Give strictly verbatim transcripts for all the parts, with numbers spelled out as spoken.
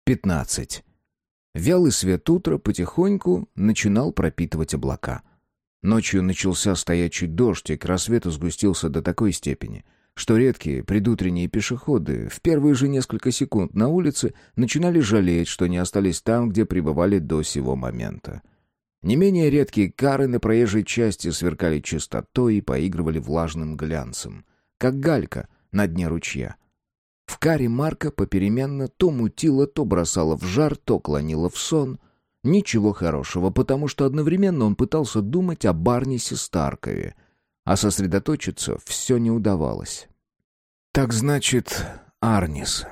пятнадцать. Вялый свет утра потихоньку начинал пропитывать облака. Ночью начался стоячий дождь, и к рассвету сгустился до такой степени, что редкие предутренние пешеходы в первые же несколько секунд на улице начинали жалеть, что не остались там, где пребывали до сего момента. Не менее редкие кары на проезжей части сверкали чистотой и поигрывали влажным глянцем, как галька на дне ручья. В каре Марка попеременно то мутило, то бросало в жар, то клонило в сон. Ничего хорошего, потому что одновременно он пытался думать о Барнисе Старкове, а сосредоточиться все не удавалось. Так значит, Арнис.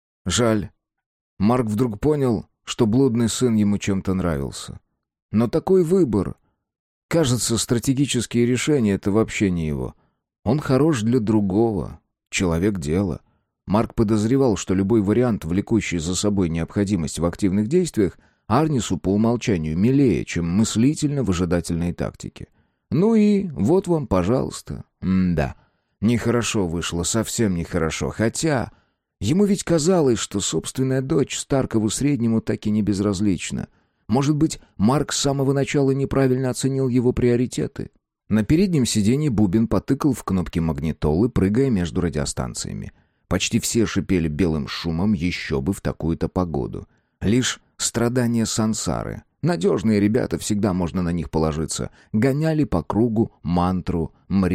Жаль. Марк вдруг понял, что блудный сын ему чем-то нравился. Но такой выбор... Кажется, стратегические решения — это вообще не его. Он хорош для другого. Человек дела. Марк подозревал, что любой вариант, влекущий за собой необходимость в активных действиях, Арнису по умолчанию милее, чем мыслительно-выжидательные тактики. Ну и вот вам, пожалуйста. М-да, нехорошо вышло, совсем нехорошо. Хотя ему ведь казалось, что собственная дочь Старкову среднему так и не безразлична. Может быть, Марк с самого начала неправильно оценил его приоритеты? На переднем сиденье Бубен потыкал в кнопки магнитолы, прыгая между радиостанциями. Почти все шипели белым шумом, еще бы в такую-то погоду. Лишь страдания сансары. Надежные ребята, всегда можно на них положиться. Гоняли по кругу мантру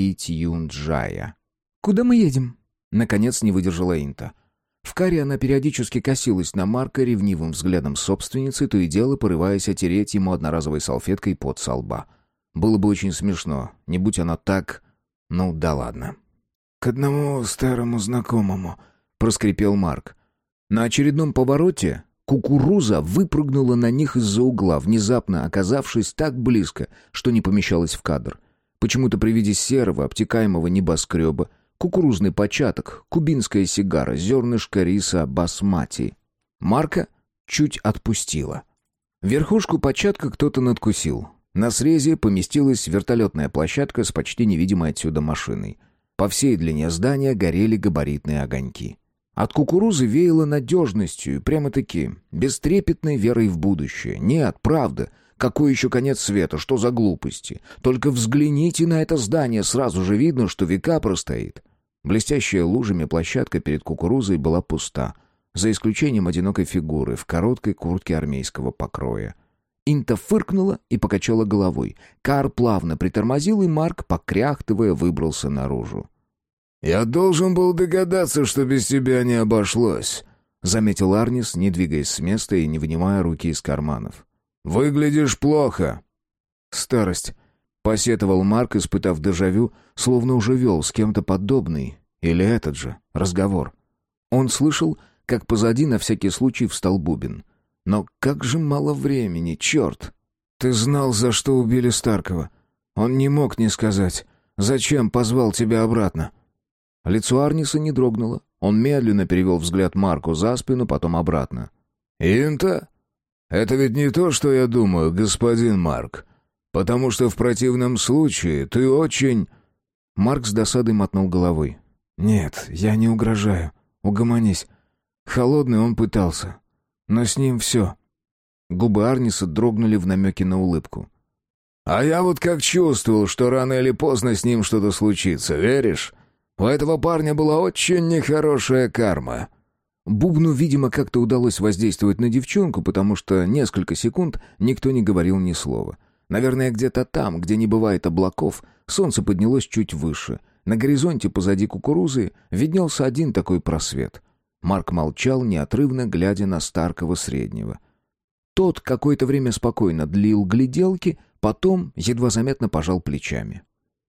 Мритьюнджая. «Куда мы едем?» Наконец не выдержала Инта. В каре она периодически косилась на Марка ревнивым взглядом собственницы, то и дело порываясь отереть ему одноразовой салфеткой пот со лба. Было бы очень смешно, не будь она так... Ну да ладно. «К одному старому знакомому», — проскрипел Марк. На очередном повороте кукуруза выпрыгнула на них из-за угла, внезапно оказавшись так близко, что не помещалась в кадр. Почему-то при виде серого, обтекаемого небоскреба, кукурузный початок, кубинская сигара, зернышко риса басмати. Марка чуть отпустила. Верхушку початка кто-то надкусил. На срезе поместилась вертолетная площадка с почти невидимой отсюда машиной. По всей длине здания горели габаритные огоньки. От кукурузы веяло надежностью, прямо-таки, бестрепетной верой в будущее. Нет, правда, какой еще конец света, что за глупости? Только взгляните на это здание, сразу же видно, что века простоит. Блестящая лужами площадка перед кукурузой была пуста, за исключением одинокой фигуры в короткой куртке армейского покроя. Инта фыркнула и покачала головой. Кар плавно притормозил, и Марк, покряхтывая, выбрался наружу. «Я должен был догадаться, что без тебя не обошлось», — заметил Арнис, не двигаясь с места и не вынимая руки из карманов. «Выглядишь плохо». «Старость», — посетовал Марк, испытав дежавю, словно уже вел с кем-то подобный, или этот же, разговор. Он слышал, как позади на всякий случай встал Бубен. Но как же мало времени, черт! «Ты знал, за что убили Старкова. Он не мог не сказать. Зачем позвал тебя обратно?» Лицо Арниса не дрогнуло. Он медленно перевел взгляд Марку за спину, потом обратно. «Инта? Это ведь не то, что я думаю, господин Марк. Потому что в противном случае ты очень...» Марк с досадой мотнул головой. «Нет, я не угрожаю. Угомонись. Холодный он пытался. Но с ним все». Губы Арниса дрогнули в намеке на улыбку. «А я вот как чувствовал, что рано или поздно с ним что-то случится, веришь? У этого парня была очень нехорошая карма». Бубну, видимо, как-то удалось воздействовать на девчонку, потому что несколько секунд никто не говорил ни слова. Наверное, где-то там, где не бывает облаков, солнце поднялось чуть выше. На горизонте позади кукурузы виднелся один такой просвет. Марк молчал, неотрывно глядя на Старкова среднего. Тот какое-то время спокойно длил гляделки, потом едва заметно пожал плечами.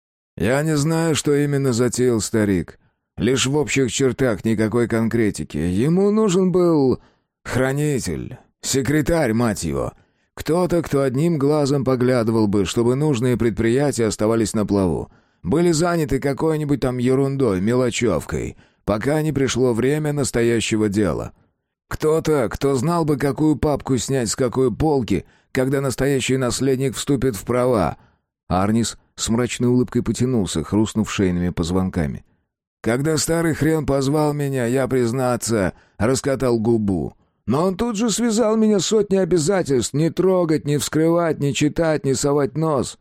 «Я не знаю, что именно затеял старик. Лишь в общих чертах, никакой конкретики. Ему нужен был хранитель, секретарь, мать его. Кто-то, кто одним глазом поглядывал бы, чтобы нужные предприятия оставались на плаву. Были заняты какой-нибудь там ерундой, мелочевкой, пока не пришло время настоящего дела. Кто-то, кто знал бы, какую папку снять с какой полки, когда настоящий наследник вступит в права». Арнис с мрачной улыбкой потянулся, хрустнув шейными позвонками. «Когда старый хрен позвал меня, я, признаться, раскатал губу. Но он тут же связал меня сотней обязательств: не трогать, не вскрывать, не читать, не совать нос.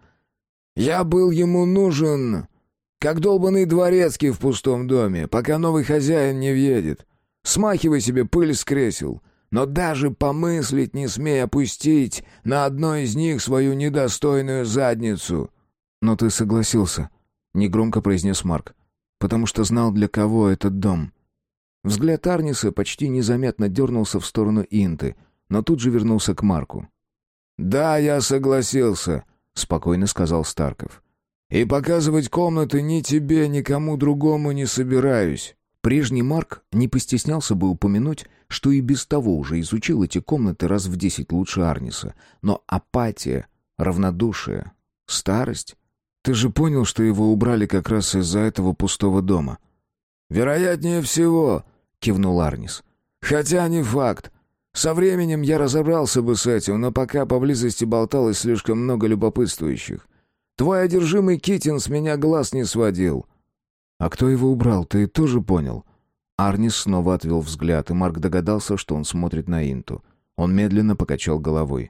Я был ему нужен, как долбанный дворецкий в пустом доме, пока новый хозяин не въедет. Смахивай себе пыль с кресел, но даже помыслить не смей опустить на одной из них свою недостойную задницу». «Но ты согласился», — негромко произнес Марк, «потому что знал, для кого этот дом». Взгляд Арниса почти незаметно дернулся в сторону Инты, но тут же вернулся к Марку. «Да, я согласился», — спокойно сказал Старков. «И показывать комнаты ни тебе, ни кому другому не собираюсь». Прежний Марк не постеснялся бы упомянуть, что и без того уже изучил эти комнаты раз в десять лучше Арниса. Но апатия, равнодушие, старость... «Ты же понял, что его убрали как раз из-за этого пустого дома?» «Вероятнее всего», — кивнул Арнис. «Хотя не факт. Со временем я разобрался бы с этим, но пока поблизости болталось слишком много любопытствующих. Твой одержимый Китин с меня глаз не сводил». «А кто его убрал, ты тоже понял?» Арнис снова отвел взгляд, и Марк догадался, что он смотрит на Инту. Он медленно покачал головой.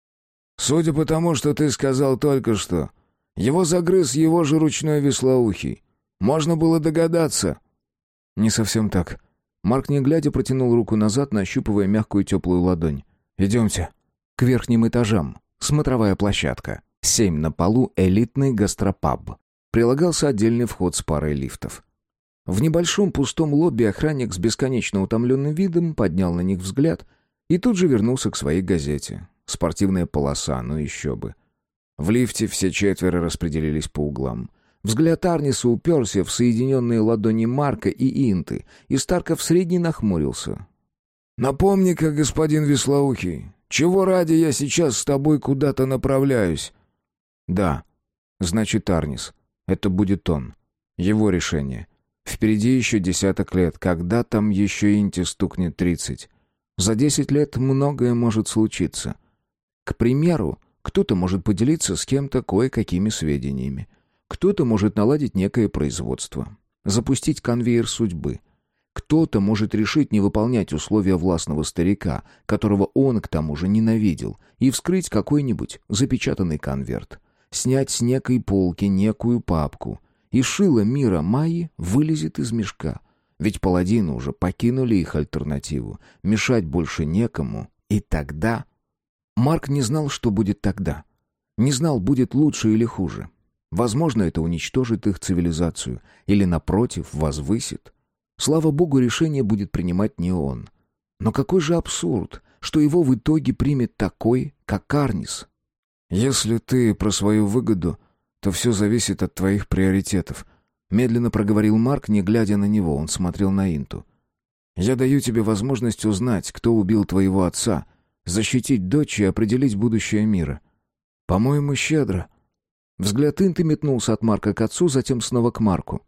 «Судя по тому, что ты сказал только что, его загрыз его же ручной веслоухий. Можно было догадаться». «Не совсем так». Марк, не глядя, протянул руку назад, нащупывая мягкую теплую ладонь. «Идемте». К верхним этажам. Смотровая площадка. Семь на полу, элитный гастропаб. Прилагался отдельный вход с парой лифтов. В небольшом пустом лобби охранник с бесконечно утомленным видом поднял на них взгляд и тут же вернулся к своей газете. Спортивная полоса, ну еще бы. В лифте все четверо распределились по углам. Взгляд Арниса уперся в соединенные ладони Марка и Инты, и Старков средний нахмурился. «Напомни-ка, господин Веслоухий, чего ради я сейчас с тобой куда-то направляюсь?» «Да, значит, Арнис. Это будет он. Его решение. Впереди еще десяток лет, когда там еще Инте стукнет тридцать. За десять лет многое может случиться. К примеру, кто-то может поделиться с кем-то кое-какими сведениями. Кто-то может наладить некое производство, запустить конвейер судьбы. Кто-то может решить не выполнять условия властного старика, которого он к тому же ненавидел, и вскрыть какой-нибудь запечатанный конверт, снять с некой полки некую папку, и шило мира Майи вылезет из мешка. Ведь паладины уже покинули их альтернативу, мешать больше некому, и тогда... Марк не знал, что будет тогда. Не знал, будет лучше или хуже. Возможно, это уничтожит их цивилизацию, или, напротив, возвысит. Слава богу, решение будет принимать не он. Но какой же абсурд, что его в итоге примет такой, как Арнис. «Если ты про свою выгоду, то все зависит от твоих приоритетов», — медленно проговорил Марк, не глядя на него. Он смотрел на Инту. «Я даю тебе возможность узнать, кто убил твоего отца, защитить дочь и определить будущее мира. По-моему, щедро». Взгляд Инты метнулся от Марка к отцу, затем снова к Марку.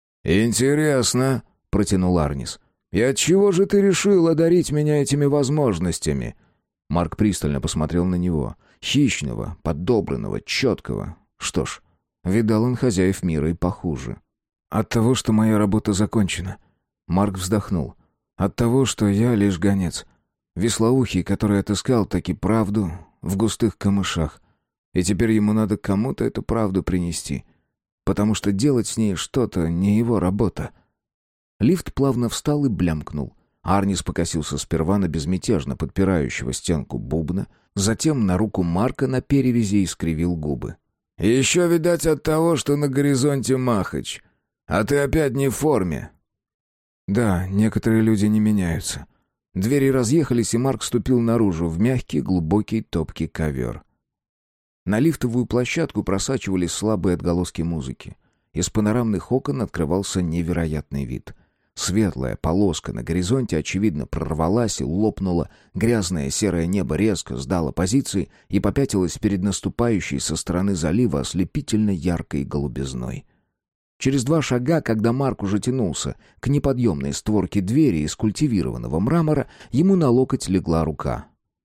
«Интересно», — протянул Арнис. «И отчего же ты решил одарить меня этими возможностями?» Марк пристально посмотрел на него. Хищного, подобранного, четкого. Что ж, видал он хозяев мира и похуже. «От того, что моя работа закончена». Марк вздохнул. «От того, что я лишь гонец. Веслоухий, который отыскал таки правду в густых камышах. И теперь ему надо кому-то эту правду принести. Потому что делать с ней что-то не его работа». Лифт плавно встал и блямкнул. Арнис покосился сперва на безмятежно подпирающего стенку бубна, затем на руку Марка на перевязи и скривил губы. «Еще, видать, от того, что на горизонте Махач. А ты опять не в форме». «Да, некоторые люди не меняются». Двери разъехались, и Марк ступил наружу в мягкий, глубокий, топкий ковер. На лифтовую площадку просачивались слабые отголоски музыки. Из панорамных окон открывался невероятный вид. Светлая полоска на горизонте, очевидно, прорвалась и лопнула. Грязное серое небо резко сдало позиции и попятилось перед наступающей со стороны залива ослепительно яркой голубизной. Через два шага, когда Марк уже тянулся к неподъемной створке двери из культивированного мрамора, ему на локоть легла рука.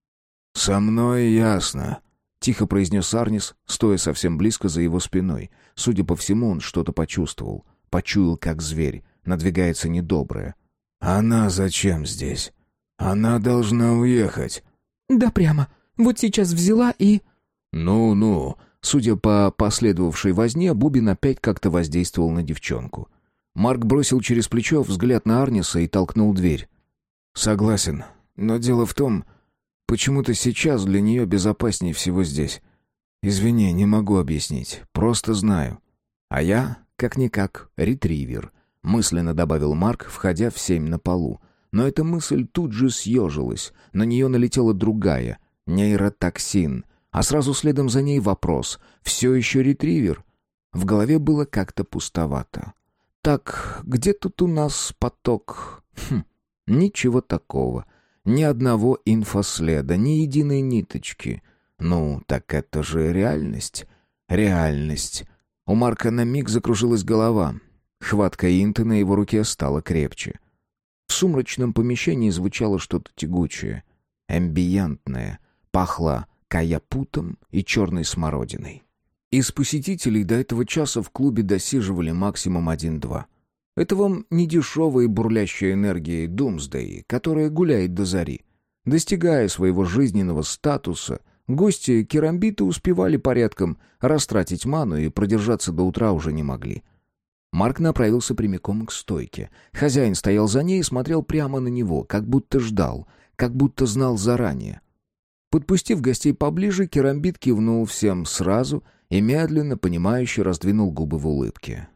«Со мной ясно», — тихо произнес Арнис, стоя совсем близко за его спиной. Судя по всему, он что-то почувствовал. Почуял, как зверь. Надвигается недоброе. «Она зачем здесь? Она должна уехать». «Да прямо. Вот сейчас взяла и...» «Ну-ну». Судя по последовавшей возне, Бубен опять как-то воздействовал на девчонку. Марк бросил через плечо взгляд на Арниса и толкнул дверь. «Согласен. Но дело в том, почему-то сейчас для нее безопаснее всего здесь. Извини, не могу объяснить. Просто знаю». «А я, как-никак, ретривер», — мысленно добавил Марк, входя в семь на полу. Но эта мысль тут же съежилась. На нее налетела другая — нейротоксин. А сразу следом за ней вопрос: «Все еще ретривер?» В голове было как-то пустовато. «Так, где тут у нас поток?» Хм, ничего такого. Ни одного инфоследа, ни единой ниточки. Ну, так это же реальность. Реальность. У Марка на миг закружилась голова. Хватка Инты на его руке стала крепче. В сумрачном помещении звучало что-то тягучее, эмбиентное, пахло каяпутом и черной смородиной. Из посетителей до этого часа в клубе досиживали максимум один-два. Это вам не дешевая бурлящая энергия Думсдэй, которая гуляет до зари. Достигая своего жизненного статуса, гости керамбита успевали порядком растратить ману и продержаться до утра уже не могли. Марк направился прямиком к стойке. Хозяин стоял за ней и смотрел прямо на него, как будто ждал, как будто знал заранее. Подпустив гостей поближе, керамбит кивнул всем сразу и медленно, понимающе раздвинул губы в улыбке.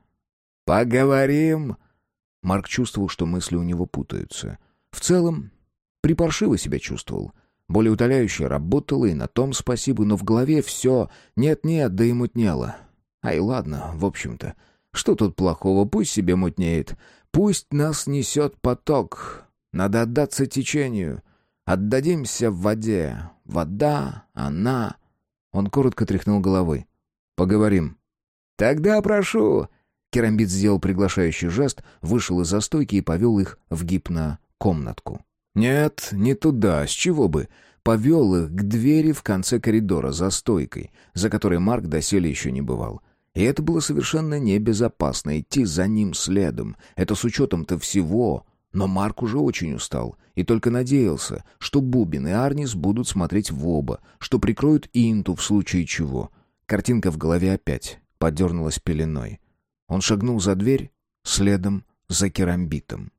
«Поговорим!» Марк чувствовал, что мысли у него путаются. В целом, припаршиво себя чувствовал. Болеутоляющее работало, и на том спасибо, но в голове все нет-нет, да и мутнело. Ай, ладно, в общем-то, что тут плохого, пусть себе мутнеет. Пусть нас несет поток. Надо отдаться течению. Отдадимся в воде. Вода, она... Он коротко тряхнул головой. «Поговорим». «Тогда прошу». Керамбит сделал приглашающий жест, вышел из-за стойки и повел их в гипнокомнатку. Нет, не туда, с чего бы. Повел их к двери в конце коридора за стойкой, за которой Марк доселе еще не бывал. И это было совершенно небезопасно, идти за ним следом. Это с учетом-то всего. Но Марк уже очень устал и только надеялся, что Бубен и Арнис будут смотреть в оба, что прикроют Инту в случае чего. Картинка в голове опять подернулась пеленой. Он шагнул за дверь, следом за керамбитом.